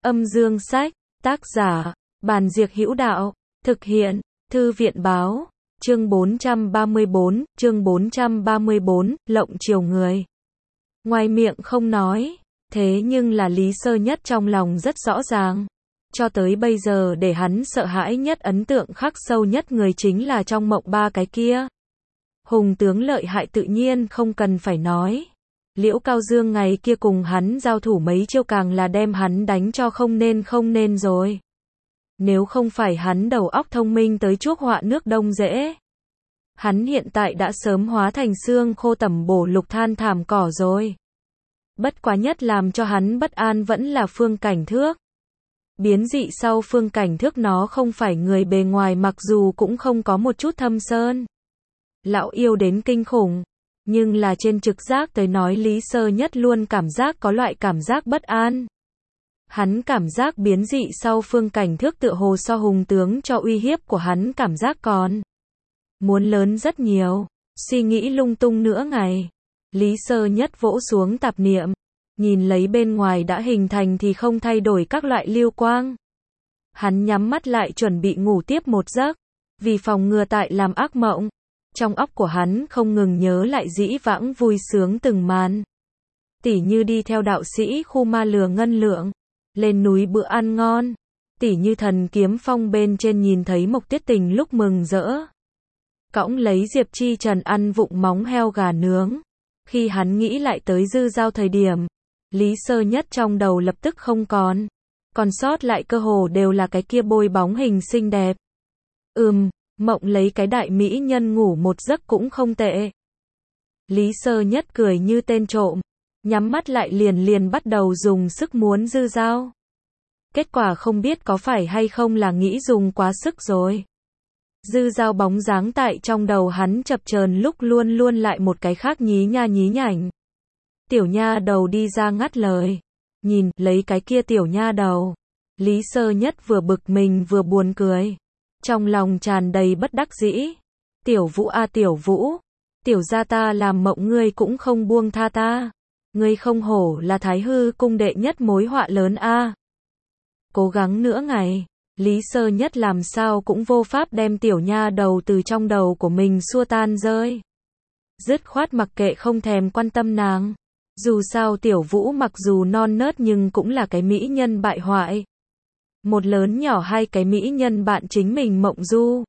Âm dương sách, tác giả, Bàn Diệc Hữu Đạo, thực hiện, Thư viện báo, chương 434, lộng chiều người. Ngoài miệng không nói, thế nhưng là Lý Sơ Nhất trong lòng rất rõ ràng. Cho tới bây giờ để hắn sợ hãi nhất, ấn tượng khắc sâu nhất người chính là trong mộng ba cái kia. Hùng tướng lợi hại tự nhiên không cần phải nói. Liễu Cao Dương ngày kia cùng hắn giao thủ mấy chiêu càng là đem hắn đánh cho không nên rồi. Nếu không phải hắn đầu óc thông minh tới chuốc họa nước Đông dễ, hắn hiện tại đã sớm hóa thành xương khô tẩm bổ lục than thảm cỏ rồi. Bất quá nhất làm cho hắn bất an vẫn là Phương Cảnh Thước. Biến dị sau Phương Cảnh Thước nó không phải người bề ngoài, mặc dù cũng không có một chút thâm sơn. Lão yêu đến kinh khủng, nhưng là trên trực giác tới nói Lý Sơ Nhất luôn cảm giác có loại cảm giác bất an. Hắn cảm giác biến dị sau Phương Cảnh Thước tựa hồ so Hùng tướng cho uy hiếp của hắn cảm giác còn muốn lớn rất nhiều. Suy nghĩ lung tung nửa ngày, Lý Sơ Nhất vỗ xuống tạp niệm, nhìn lấy bên ngoài đã hình thành thì không thay đổi các loại lưu quang. Hắn nhắm mắt lại chuẩn bị ngủ tiếp một giấc, vì phòng ngừa tại làm ác mộng. Trong óc của hắn không ngừng nhớ lại dĩ vãng vui sướng từng màn. Tỉ như đi theo đạo sĩ khu ma lừa ngân lượng, lên núi bữa ăn ngon. Tỉ như Thần Kiếm Phong bên trên nhìn thấy Mộc Tuyết Tình lúc mừng rỡ cõng lấy Diệp Chi Trần ăn vụng móng heo gà nướng. Khi hắn nghĩ lại tới Dư Giao thời điểm, Lý Sơ Nhất trong đầu lập tức không còn sót lại cơ hồ đều là cái kia bôi bóng hình xinh đẹp. Mộng lấy cái đại mỹ nhân ngủ một giấc cũng không tệ. Lý Sơ Nhất cười như tên trộm, nhắm mắt lại liền bắt đầu dùng sức muốn Dư Giao. Kết quả không biết có phải hay không là nghĩ dùng quá sức rồi. Dư Giao bóng dáng tại trong đầu hắn chập chờn lúc luôn lại một cái khác nhí nhảnh. Tiểu nha đầu đi ra ngắt lời. Nhìn lấy cái kia tiểu nha đầu, Lý Sơ Nhất vừa bực mình vừa buồn cười. Trong lòng tràn đầy bất đắc dĩ. Tiểu Vũ a Tiểu Vũ, tiểu gia ta làm mộng ngươi cũng không buông tha ta. Ngươi không hổ là Thái Hư cung đệ nhất mối họa lớn a. Cố gắng nửa ngày, Lý Sơ Nhất làm sao cũng vô pháp đem tiểu nha đầu từ trong đầu của mình xua tan rơi. Dứt khoát mặc kệ, không thèm quan tâm nàng. Dù sao Tiểu Vũ mặc dù non nớt nhưng cũng là cái mỹ nhân bại hoại. Một lớn nhỏ hai cái mỹ nhân bạn chính mình mộng du.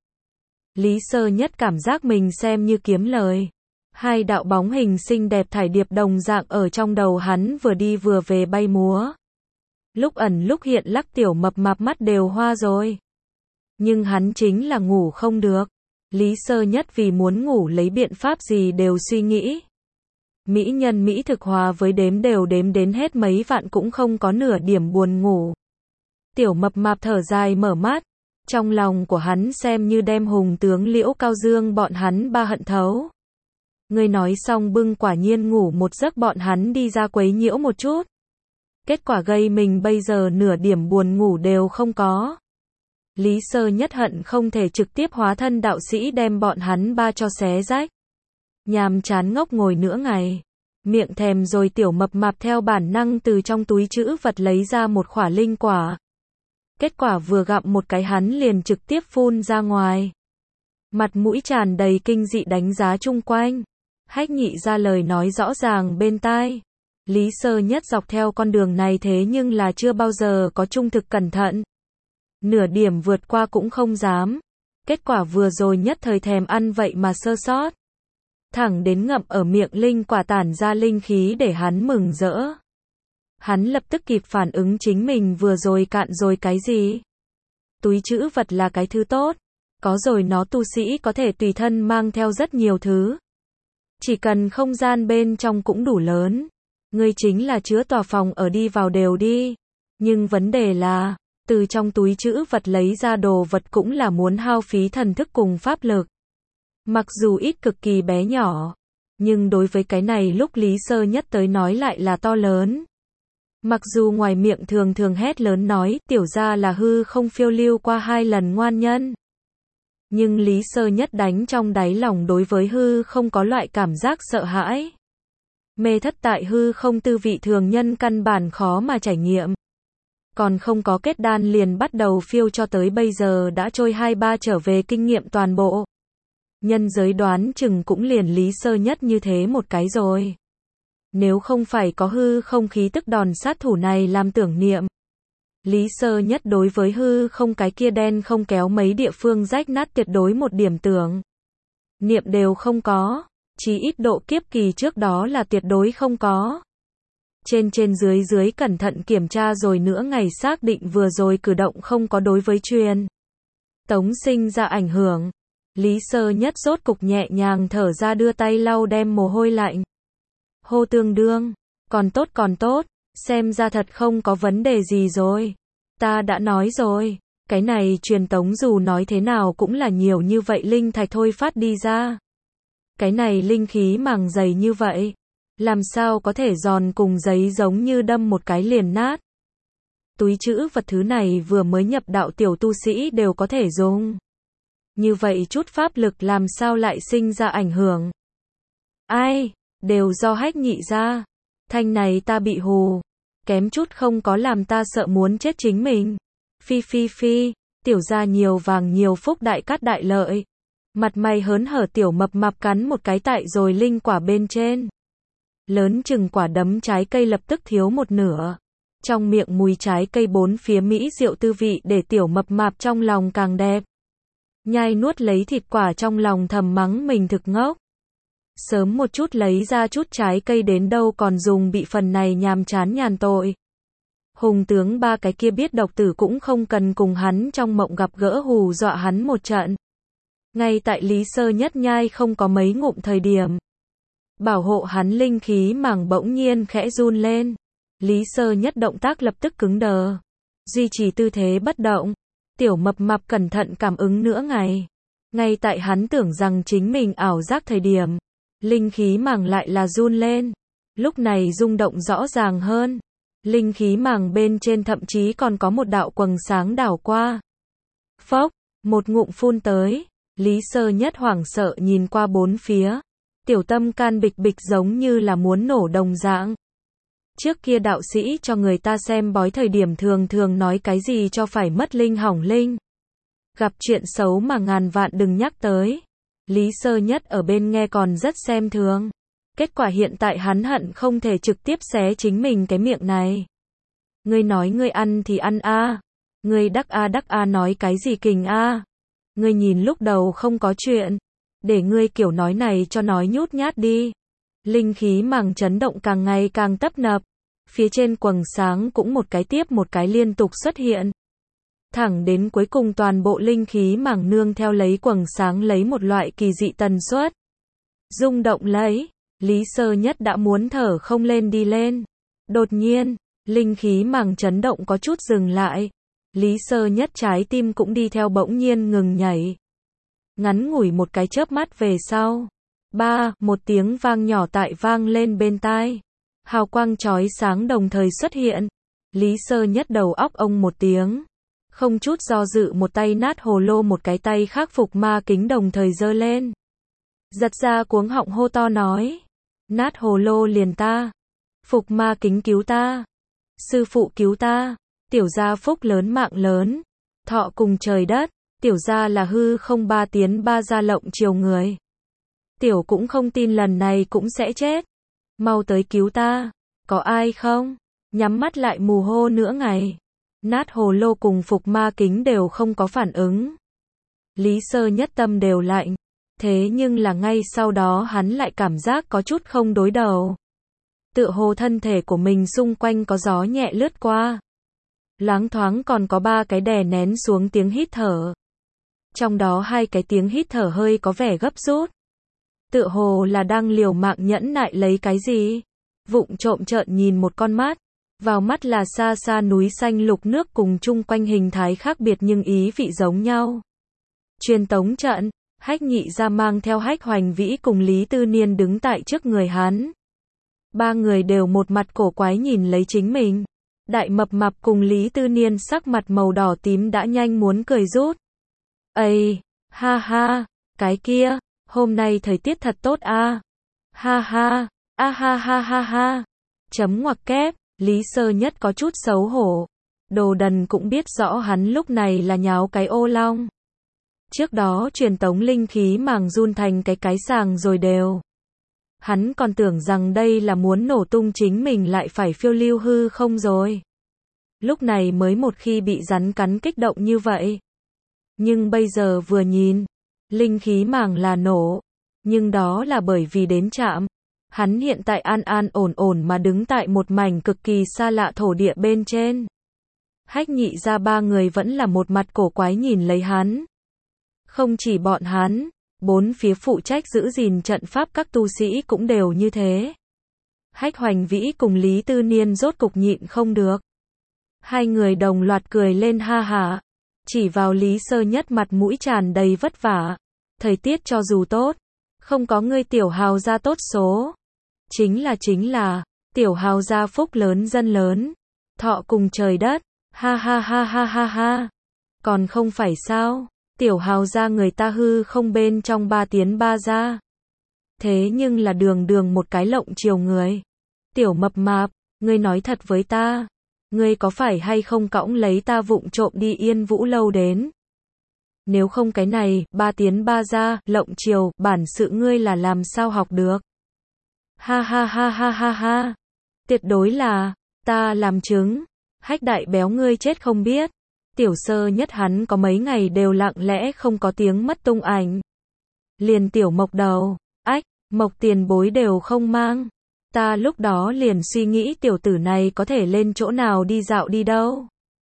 Lý Sơ Nhất cảm giác mình xem như kiếm lời. Hai đạo bóng hình xinh đẹp thải điệp đồng dạng ở trong đầu hắn vừa đi vừa về bay múa. Lúc ẩn lúc hiện lắc tiểu mập mạp mắt đều hoa rồi. Nhưng hắn chính là ngủ không được. Lý Sơ Nhất vì muốn ngủ lấy biện pháp gì đều suy nghĩ. Mỹ nhân mỹ thực hòa với đếm đến hết mấy vạn cũng không có nửa điểm buồn ngủ. Tiểu mập mạp thở dài mở mắt. Trong lòng của hắn xem như đem Hùng tướng Liễu Cao Dương bọn hắn ba hận thấu. Người nói xong bưng quả nhiên ngủ một giấc, bọn hắn đi ra quấy nhiễu một chút. Kết quả gây mình bây giờ nửa điểm buồn ngủ đều không có. Lý Sơ Nhất hận không thể trực tiếp hóa thân đạo sĩ đem bọn hắn ba cho xé rách. Nhàm chán ngốc ngồi nửa ngày. Miệng thèm rồi tiểu mập mạp theo bản năng từ trong túi trữ vật lấy ra một khỏa linh quả. Kết quả vừa gặm một cái hắn liền trực tiếp phun ra ngoài. Mặt mũi tràn đầy kinh dị đánh giá chung quanh. Hách Nhị ra lời nói rõ ràng bên tai. Lý Sơ Nhất dọc theo con đường này thế nhưng là chưa bao giờ có trung thực cẩn thận. Nửa điểm vượt qua cũng không dám. Kết quả vừa rồi nhất thời thèm ăn vậy mà sơ sót. Thẳng đến ngậm ở miệng linh quả tản ra linh khí để hắn mừng rỡ. Hắn lập tức kịp phản ứng chính mình vừa rồi cạn rồi cái gì. Túi trữ vật là cái thứ tốt. Có rồi nó tu sĩ có thể tùy thân mang theo rất nhiều thứ. Chỉ cần không gian bên trong cũng đủ lớn. Ngươi chính là chứa tòa phòng ở đi vào đều đi. Nhưng vấn đề là, từ trong túi trữ vật lấy ra đồ vật cũng là muốn hao phí thần thức cùng pháp lực. Mặc dù ít cực kỳ bé nhỏ, nhưng đối với cái này lúc Lý Sơ Nhất tới nói lại là to lớn. Mặc dù ngoài miệng thường hét lớn nói tiểu gia là hư không phiêu lưu qua 2 lần ngoan nhân. Nhưng Lý Sơ Nhất đánh trong đáy lòng đối với hư không có loại cảm giác sợ hãi. Mê thất tại hư không tư vị thường nhân căn bản khó mà trải nghiệm. Còn không có kết đan liền bắt đầu phiêu cho tới bây giờ đã trôi 2-3 trở về kinh nghiệm toàn bộ. Nhân giới đoán chừng cũng liền Lý Sơ Nhất như thế một cái rồi. Nếu không phải có hư không khí tức đòn sát thủ này làm tưởng niệm. Lý Sơ Nhất đối với hư không cái kia đen không kéo mấy địa phương rách nát tuyệt đối một điểm tưởng niệm đều không có. Chí ít độ kiếp kỳ trước đó là tuyệt đối không có. Trên dưới cẩn thận kiểm tra rồi nữa ngày xác định vừa rồi cử động không có đối với truyền tống sinh ra ảnh hưởng. Lý Sơ Nhất rốt cục nhẹ nhàng thở ra đưa tay lau đem mồ hôi lạnh. Hô tương đương, còn tốt, xem ra thật không có vấn đề gì rồi. Ta đã nói rồi, cái này truyền tống dù nói thế nào cũng là nhiều như vậy linh thạch thôi phát đi ra. Cái này linh khí màng dày như vậy, làm sao có thể giòn cùng giấy giống như đâm một cái liền nát. Túi trữ vật thứ này vừa mới nhập đạo tiểu tu sĩ đều có thể dùng. Như vậy chút pháp lực làm sao lại sinh ra ảnh hưởng. Ai, đều do Hách Nhị ra. Thanh này ta bị hù. Kém chút không có làm ta sợ muốn chết chính mình. Phi, tiểu gia nhiều vàng nhiều phúc đại cát đại lợi. Mặt mày hớn hở tiểu mập mạp cắn một cái tại rồi linh quả bên trên. Lớn chừng quả đấm trái cây lập tức thiếu một nửa. Trong miệng mùi trái cây bốn phía mỹ diệu tư vị để tiểu mập mạp trong lòng càng đẹp. Nhai nuốt lấy thịt quả trong lòng thầm mắng mình thực ngốc. Sớm một chút lấy ra chút trái cây đến đâu còn dùng bị phần này nhàm chán nhàn tội. Hùng tướng ba cái kia biết độc tử cũng không cần cùng hắn trong mộng gặp gỡ hù dọa hắn một trận. Ngay tại Lý Sơ Nhất nhai không có mấy ngụm thời điểm. Bảo hộ hắn linh khí màng bỗng nhiên khẽ run lên. Lý Sơ Nhất động tác lập tức cứng đờ. Duy trì tư thế bất động. Tiểu mập mạp cẩn thận cảm ứng nửa ngày. Ngay tại hắn tưởng rằng chính mình ảo giác thời điểm. Linh khí màng lại là run lên. Lúc này rung động rõ ràng hơn. Linh khí màng bên trên thậm chí còn có một đạo quầng sáng đảo qua. Phốc, một ngụm phun tới. Lý Sơ Nhất hoảng sợ nhìn qua bốn phía. Tiểu tâm can bịch bịch giống như là muốn nổ đồng dạng. Trước kia đạo sĩ cho người ta xem bói thời điểm thường nói cái gì cho phải mất linh hỏng linh. Gặp chuyện xấu mà ngàn vạn đừng nhắc tới. Lý Sơ Nhất ở bên nghe còn rất xem thường. Kết quả hiện tại hắn hận không thể trực tiếp xé chính mình cái miệng này. Ngươi nói ngươi ăn thì ăn a. Ngươi đắc a nói cái gì kình a. Ngươi nhìn lúc đầu không có chuyện. Để ngươi kiểu nói này cho nói nhút nhát đi. Linh khí màng chấn động càng ngày càng tấp nập. Phía trên quầng sáng cũng một cái tiếp một cái liên tục xuất hiện. Thẳng đến cuối cùng toàn bộ linh khí màng nương theo lấy quầng sáng lấy một loại kỳ dị tần suất. Rung động lấy. Lý Sơ Nhất đã muốn thở không lên đi lên. Đột nhiên, linh khí màng chấn động có chút dừng lại. Lý Sơ Nhất trái tim cũng đi theo bỗng nhiên ngừng nhảy. Ngắn ngủi một cái chớp mắt về sau. Một tiếng vang nhỏ tại vang lên bên tai. Hào quang chói sáng đồng thời xuất hiện. Lý Sơ Nhất đầu óc ông một tiếng. Không chút do dự một tay nát hồ lô một cái tay khác phục ma kính đồng thời giơ lên. Giật ra cuống họng hô to nói. Nát hồ lô liền ta. Phục ma kính cứu ta. Sư phụ cứu ta. Tiểu gia phúc lớn mạng lớn. Thọ cùng trời đất. Tiểu gia là hư không ba tiến ba gia lộng chiều người. Tiểu cũng không tin lần này cũng sẽ chết. Mau tới cứu ta. Có ai không? Nhắm mắt lại mù hô nửa ngày. Nát hồ lô cùng phục ma kính đều không có phản ứng. Lý Sơ Nhất tâm đều lạnh. Thế nhưng là ngay sau đó hắn lại cảm giác có chút không đối đầu. Tựa hồ thân thể của mình xung quanh có gió nhẹ lướt qua. Loáng thoáng còn có 3 cái đè nén xuống tiếng hít thở. Trong đó 2 cái tiếng hít thở hơi có vẻ gấp rút. Tựa hồ là đang liều mạng nhẫn nại lấy cái gì. Vụng trộm trợn nhìn một con mắt. Vào mắt là xa xa núi xanh lục nước cùng chung quanh hình thái khác biệt nhưng ý vị giống nhau. Truyền tống trận. Hách Nhị ra mang theo Hách Hoành Vĩ cùng Lý Tư Niên đứng tại trước người hắn. 3 người đều một mặt cổ quái nhìn lấy chính mình. Đại mập mạp cùng Lý Tư Niên sắc mặt màu đỏ tím đã nhanh muốn cười rút. Ây, ha, cái kia, hôm nay thời tiết thật tốt a. Ha, ha. Chấm ngoặc kép, Lý Sơ Nhất có chút xấu hổ. Đồ đần cũng biết rõ hắn lúc này là nháo cái ô long. Trước đó truyền tống linh khí màng run thành cái sàng rồi đều. Hắn còn tưởng rằng đây là muốn nổ tung chính mình lại phải phiêu lưu hư không rồi. Lúc này mới một khi bị rắn cắn kích động như vậy. Nhưng bây giờ vừa nhìn, linh khí màng là nổ. Nhưng đó là bởi vì đến chạm. Hắn hiện tại an an ổn ổn mà đứng tại một mảnh cực kỳ xa lạ thổ địa bên trên. Hách Nhị ra ba người vẫn là một mặt cổ quái nhìn lấy hắn. Không chỉ bọn hắn, bốn phía phụ trách giữ gìn trận pháp các tu sĩ cũng đều như thế. Hách Hoành Vĩ cùng Lý Tư Niên rốt cục nhịn không được. Hai người đồng loạt cười lên ha hả. Chỉ vào Lý Sơ Nhất mặt mũi tràn đầy vất vả. Thời tiết cho dù tốt, không có ngươi tiểu hào gia tốt số. Chính là, tiểu hào gia phúc lớn dân lớn. Thọ cùng trời đất, ha ha ha ha ha ha. Còn không phải sao, tiểu hào gia người ta hư không bên trong 3 tiến 3 ra. Thế nhưng là đường một cái lộng chiều người. Tiểu mập mạp, ngươi nói thật với ta. Ngươi có phải hay không cõng lấy ta vụng trộm đi Yên Vũ lâu đến? Nếu không cái này, 3 tiến 3 ra, lộng chiều, bản sự ngươi là làm sao học được? Ha ha ha ha ha ha. Tuyệt đối là, ta làm chứng. Hách đại béo ngươi chết không biết. Tiểu Sơ Nhất hắn có mấy ngày đều lặng lẽ không có tiếng mất tung ảnh. Liền tiểu Mộc đầu, ách, Mộc tiền bối đều không mang. Ta lúc đó liền suy nghĩ tiểu tử này có thể lên chỗ nào đi dạo đi đâu.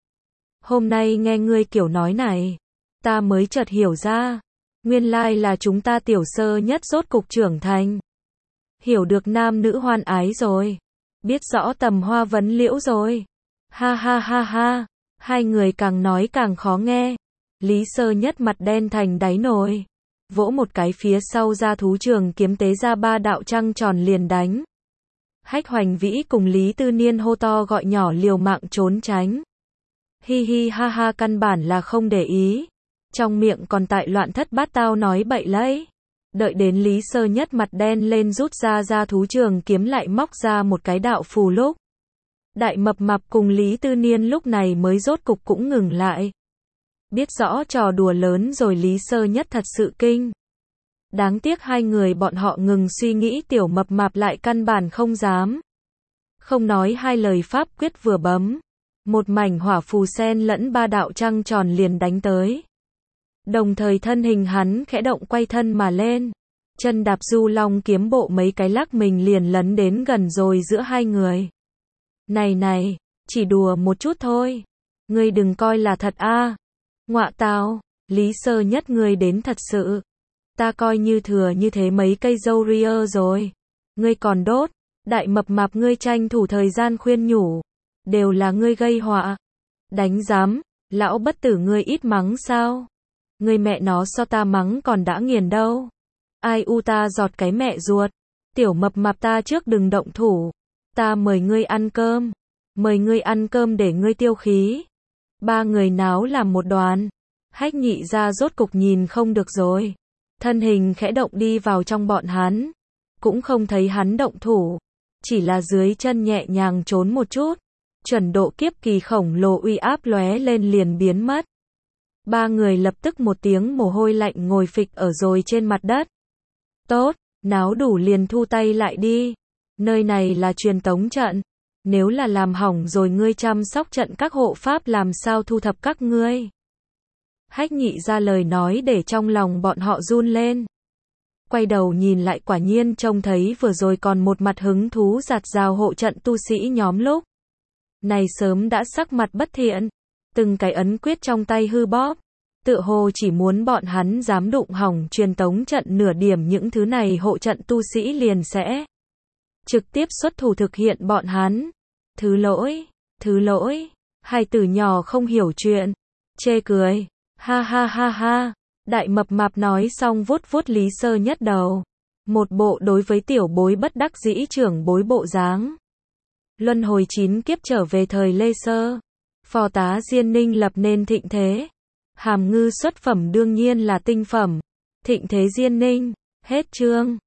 Hôm nay nghe ngươi kiểu nói này, ta mới chợt hiểu ra. Nguyên lai là chúng ta Tiểu Sơ Nhất rốt cục trưởng thành. Hiểu được nam nữ hoan ái rồi. Biết rõ tầm hoa vấn liễu rồi. Ha ha ha ha. Hai người càng nói càng khó nghe. Lý Sơ Nhất mặt đen thành đáy nồi. Vỗ một cái phía sau ra thú trường kiếm tế ra 3 đạo trăng tròn liền đánh. Hách Hoành Vĩ cùng Lý Tư Niên hô to gọi nhỏ liều mạng trốn tránh. Hi hi ha ha căn bản là không để ý. Trong miệng còn tại loạn thất bát tao nói bậy lẫy. Đợi đến Lý Sơ Nhất mặt đen lên rút ra thú trường kiếm lại móc ra một cái đạo phù lúc. Đại mập mạp cùng Lý Tư Niên lúc này mới rốt cục cũng ngừng lại. Biết rõ trò đùa lớn rồi Lý Sơ Nhất thật sự kinh. Đáng tiếc hai người bọn họ ngừng suy nghĩ tiểu mập mạp lại căn bản không dám. Không nói hai lời pháp quyết vừa bấm. Một mảnh hỏa phù sen lẫn 3 đạo trăng tròn liền đánh tới. Đồng thời thân hình hắn khẽ động quay thân mà lên. Chân đạp du long kiếm bộ mấy cái lắc mình liền lấn đến gần rồi giữa hai người. Này, chỉ đùa một chút thôi. Ngươi đừng coi là thật a. Ngọa tào, Lý Sơ Nhất ngươi đến thật sự. Ta coi như thừa như thế mấy cây dâu ria rồi. Ngươi còn đốt. Đại mập mạp ngươi tranh thủ thời gian khuyên nhủ. Đều là ngươi gây họa. Đánh giám, lão bất tử ngươi ít mắng sao? Ngươi mẹ nó so ta mắng còn đã nghiền đâu. Ai u ta giọt cái mẹ ruột. Tiểu mập mạp ta trước đừng động thủ. Ta mời ngươi ăn cơm. Mời ngươi ăn cơm để ngươi tiêu khí. Ba người náo làm một đoàn. Hách Nhị ra rốt cục nhìn không được rồi. Thân hình khẽ động đi vào trong bọn hắn. Cũng không thấy hắn động thủ. Chỉ là dưới chân nhẹ nhàng trốn một chút. Chuẩn độ kiếp kỳ khổng lồ uy áp lóe lên liền biến mất. Ba người lập tức một tiếng mồ hôi lạnh ngồi phịch ở rồi trên mặt đất. Tốt, náo đủ liền thu tay lại đi. Nơi này là truyền tống trận. Nếu là làm hỏng rồi ngươi chăm sóc trận các hộ pháp làm sao thu thập các ngươi. Hách Nhị ra lời nói để trong lòng bọn họ run lên. Quay đầu nhìn lại quả nhiên trông thấy vừa rồi còn một mặt hứng thú giạt rào hộ trận tu sĩ nhóm lúc. Này sớm đã sắc mặt bất thiện. Từng cái ấn quyết trong tay hư bóp. Tựa hồ chỉ muốn bọn hắn dám đụng hỏng truyền tống trận nửa điểm những thứ này hộ trận tu sĩ liền sẽ trực tiếp xuất thủ thực hiện bọn hắn. Thứ lỗi. Hai tử nhỏ không hiểu chuyện. Chê cười. Ha ha ha ha. Đại mập mạp nói xong vuốt vuốt Lý Sơ Nhất đầu. Một bộ đối với tiểu bối bất đắc dĩ trưởng bối bộ dáng. Luân hồi 9 kiếp trở về thời Lê Sơ. Phò tá Diên Ninh lập nên thịnh thế. Hàm ngư xuất phẩm đương nhiên là tinh phẩm. Thịnh thế Diên Ninh. Hết chương.